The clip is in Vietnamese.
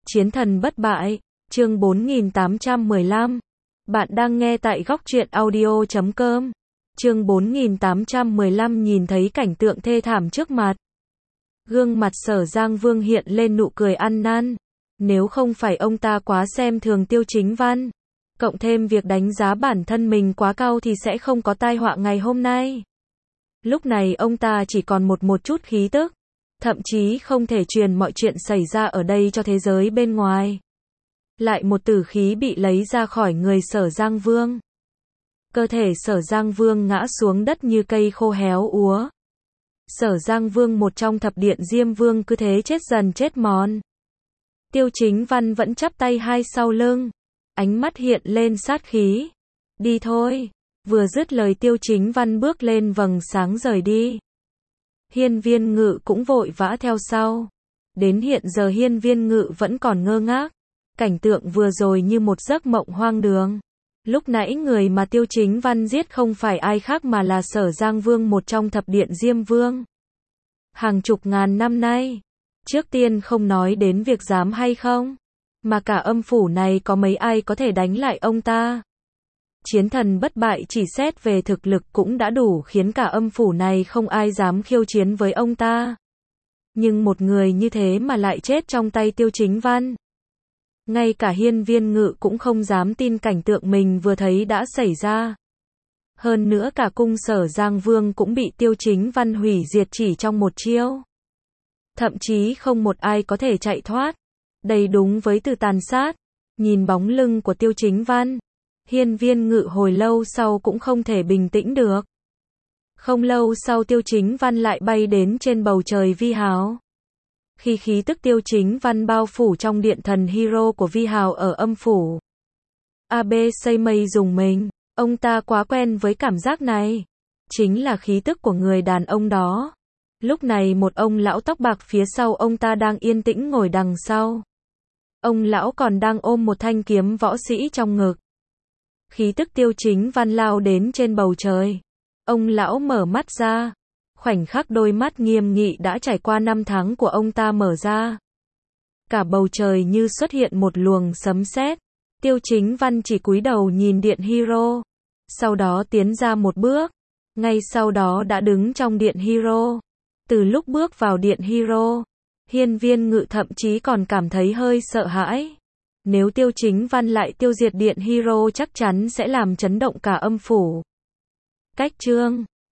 Chiến thần bất bại, chương 4815. Bạn đang nghe tại góc truyện audio.com. Chương 4815 nhìn thấy cảnh tượng thê thảm trước mặt. Gương mặt Sở Giang Vương hiện lên nụ cười ăn năn. Nếu không phải ông ta quá xem thường Tiêu Chính Văn, cộng thêm việc đánh giá bản thân mình quá cao thì sẽ không có tai họa ngày hôm nay. Lúc này ông ta chỉ còn một chút khí tức, thậm chí không thể truyền mọi chuyện xảy ra ở đây cho thế giới bên ngoài. Lại một tử khí bị lấy ra khỏi người Sở Giang Vương. Cơ thể Sở Giang Vương ngã xuống đất như cây khô héo úa. Sở Giang Vương một trong thập điện Diêm Vương cứ thế chết dần chết mòn. Tiêu Chính Văn vẫn chắp tay hai sau lưng, ánh mắt hiện lên sát khí. Đi thôi. Vừa dứt lời Tiêu Chính Văn bước lên vầng sáng rời đi. Hiên Viên Ngự cũng vội vã theo sau. Đến hiện giờ Hiên Viên Ngự vẫn còn ngơ ngác. Cảnh tượng vừa rồi như một giấc mộng hoang đường. Lúc nãy người mà Tiêu Chính Văn giết không phải ai khác mà là Sở Giang Vương một trong thập điện Diêm Vương. Hàng chục ngàn năm nay, trước tiên không nói đến việc dám hay không, mà cả âm phủ này có mấy ai có thể đánh lại ông ta. Chiến thần bất bại chỉ xét về thực lực cũng đã đủ khiến cả âm phủ này không ai dám khiêu chiến với ông ta. Nhưng một người như thế mà lại chết trong tay Tiêu Chính Văn. Ngay cả Hiên Viên Ngự cũng không dám tin cảnh tượng mình vừa thấy đã xảy ra. Hơn nữa cả cung Sở Giang Vương cũng bị Tiêu Chính Văn hủy diệt chỉ trong một chiêu. Thậm chí không một ai có thể chạy thoát. Đây đúng với từ tàn sát. Nhìn bóng lưng của Tiêu Chính Văn, Hiên Viên Ngự hồi lâu sau cũng không thể bình tĩnh được. Không lâu sau Tiêu Chính Văn lại bay đến trên bầu trời Vi Hào. Khi khí tức Tiêu Chính Văn bao phủ trong điện thần hero của Vi Hào ở âm phủ, AB xây mây dùng mình, ông ta quá quen với cảm giác này. Chính là khí tức của người đàn ông đó. Lúc này một ông lão tóc bạc phía sau ông ta đang yên tĩnh ngồi đằng sau. Ông lão còn đang ôm một thanh kiếm võ sĩ trong ngực. Khí tức Tiêu Chính Văn lao đến trên bầu trời. Ông lão mở mắt ra. Khoảnh khắc đôi mắt nghiêm nghị đã trải qua năm tháng của ông ta mở ra. Cả bầu trời như xuất hiện một luồng sấm sét. Tiêu Chính Văn chỉ cúi đầu nhìn điện hero. Sau đó tiến ra một bước. Ngay sau đó đã đứng trong điện hero. Từ lúc bước vào điện hero, Hiên Viên Ngự thậm chí còn cảm thấy hơi sợ hãi. Nếu Tiêu Chính Văn lại tiêu diệt điện hero chắc chắn sẽ làm chấn động cả âm phủ. Cách chương